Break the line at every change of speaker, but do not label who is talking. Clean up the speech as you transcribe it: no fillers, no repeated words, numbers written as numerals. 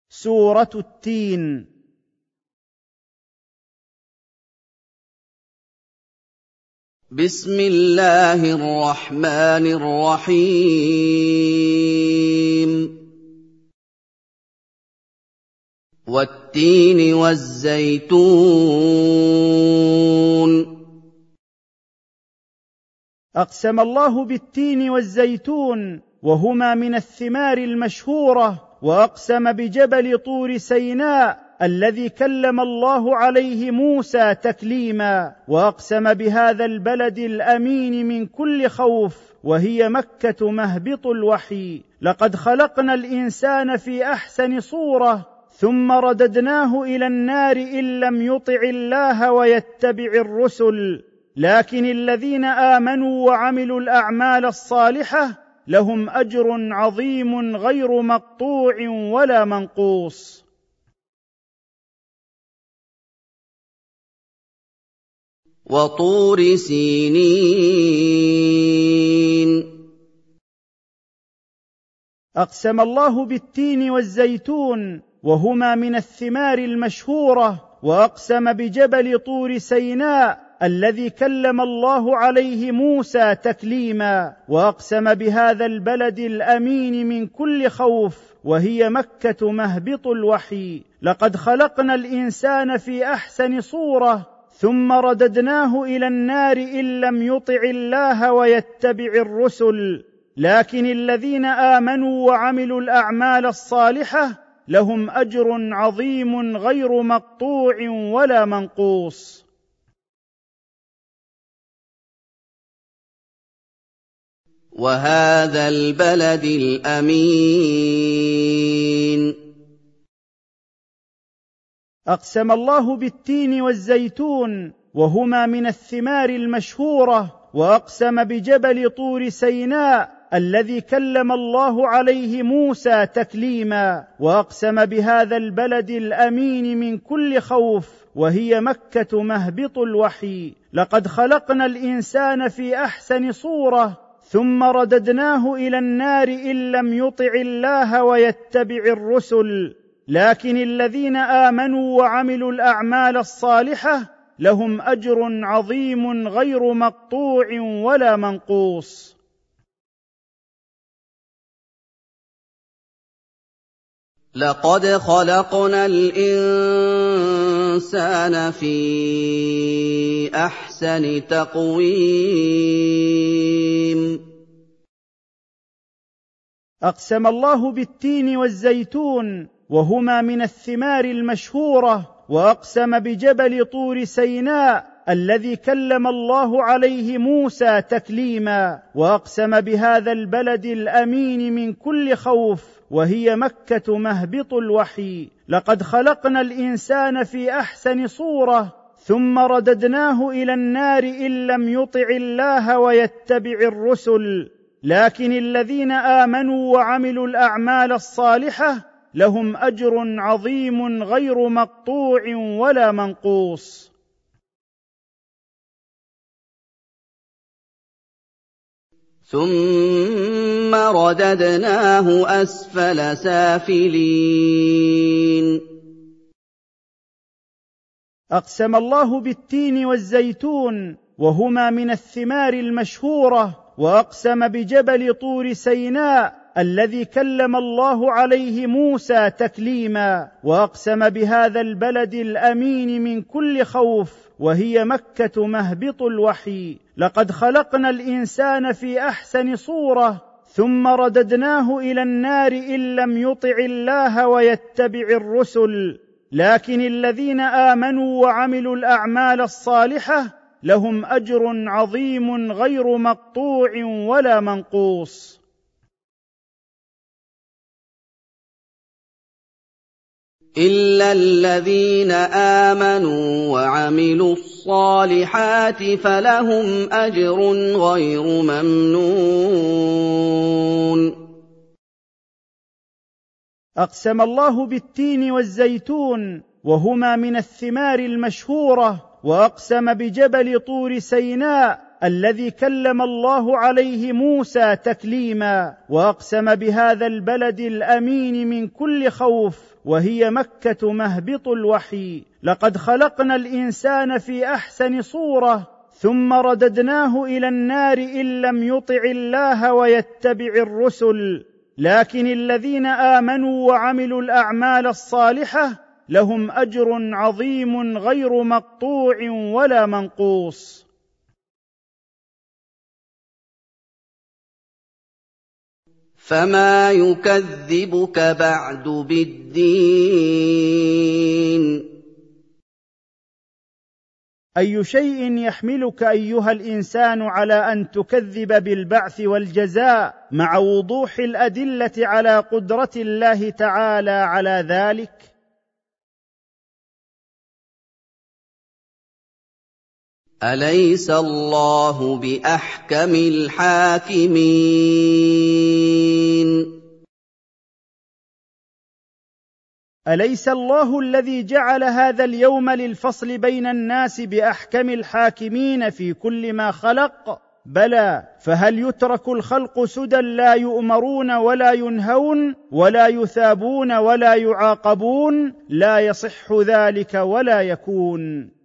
سورة التين.
بسم الله الرحمن الرحيم. والتين والزيتون.
أقسم الله بالتين والزيتون وهما من الثمار المشهورة، وأقسم بجبل طور سيناء الذي كلم الله عليه موسى تكليما، وأقسم بهذا البلد الأمين من كل خوف، وهي مكة مهبط الوحي. لقد خلقنا الإنسان في أحسن صورة ثم رددناه إلى النار إن لم يطع الله ويتبع الرسل، لكن الذين آمنوا وعملوا الأعمال الصالحة لهم أجر عظيم غير مقطوع ولا منقوص.
وطور سينين.
أقسم الله بالتين والزيتون وهما من الثمار المشهورة، وأقسم بجبل طور سيناء الذي كلم الله عليه موسى تكليما، وأقسم بهذا البلد الأمين من كل خوف، وهي مكة مهبط الوحي. لقد خلقنا الإنسان في أحسن صورة ثم رددناه إلى النار إن لم يطع الله ويتبع الرسل، لكن الذين آمنوا وعملوا الأعمال الصالحة لهم أجر عظيم غير مقطوع ولا منقوص.
وهذا البلد الأمين.
أقسم الله بالتين والزيتون وهما من الثمار المشهورة، وأقسم بجبل طور سيناء الذي كلم الله عليه موسى تكليما، وأقسم بهذا البلد الأمين من كل خوف، وهي مكة مهبط الوحي. لقد خلقنا الإنسان في أحسن صورة ثم رددناه إلى النار إن لم يطع الله ويتبع الرسل، لكن الذين آمنوا وعملوا الأعمال الصالحة لهم أجر عظيم غير مقطوع ولا منقوص.
لقد خلقنا الإنسان في أحسن تقويم.
أقسم الله بالتين والزيتون وهما من الثمار المشهورة، وأقسم بجبل طور سيناء الذي كلم الله عليه موسى تكليما، وأقسم بهذا البلد الأمين من كل خوف، وهي مكة مهبط الوحي. لقد خلقنا الإنسان في أحسن صورة ثم رددناه إلى النار إن لم يطع الله ويتبع الرسل، لكن الذين آمنوا وعملوا الأعمال الصالحة لهم أجر عظيم غير مقطوع ولا منقوص.
ثم رددناه أسفل سافلين.
أقسم الله بالتين والزيتون وهما من الثمار المشهورة، وأقسم بجبل طور سيناء الذي كلم الله عليه موسى تكليما، وأقسم بهذا البلد الأمين من كل خوف، وهي مكة مهبط الوحي. لقد خلقنا الإنسان في أحسن صورة ثم رددناه إلى النار إن لم يطع الله ويتبع الرسل، لكن الذين آمنوا وعملوا الأعمال الصالحة لهم أجر عظيم غير مقطوع ولا منقوص.
إلا الذين آمنوا وعملوا الصالحات فلهم أجر غير ممنون.
أقسم الله بالتين والزيتون وهما من الثمار المشهورة، وأقسم بجبل طور سيناء الذي كلم الله عليه موسى تكليما، واقسم بهذا البلد الامين من كل خوف، وهي مكة مهبط الوحي: لقد خلقنا الانسان في احسن صورة ثم رددناه الى النار ان لم يطع الله ويتبع الرسل، لكن الذين آمنوا وعملوا الأعمال الصالحة لهم أجر عظيم غير مقطوع ولا منقوص.
فما يكذبك بعد بالدين؟
أي شيء يحملك أيها الإنسان على أن تكذب بالبعث والجزاء مع وضوح الأدلة على قدرة الله تعالى على ذلك؟
أليس الله بأحكم الحاكمين؟
أليس الله الذي جعل هذا اليوم للفصل بين الناس بأحكم الحاكمين في كل ما خلق؟ بلى، فهل يترك الخلق سدى لا يؤمرون ولا ينهون ولا يثابون ولا يعاقبون؟ لا يصح ذلك ولا يكون.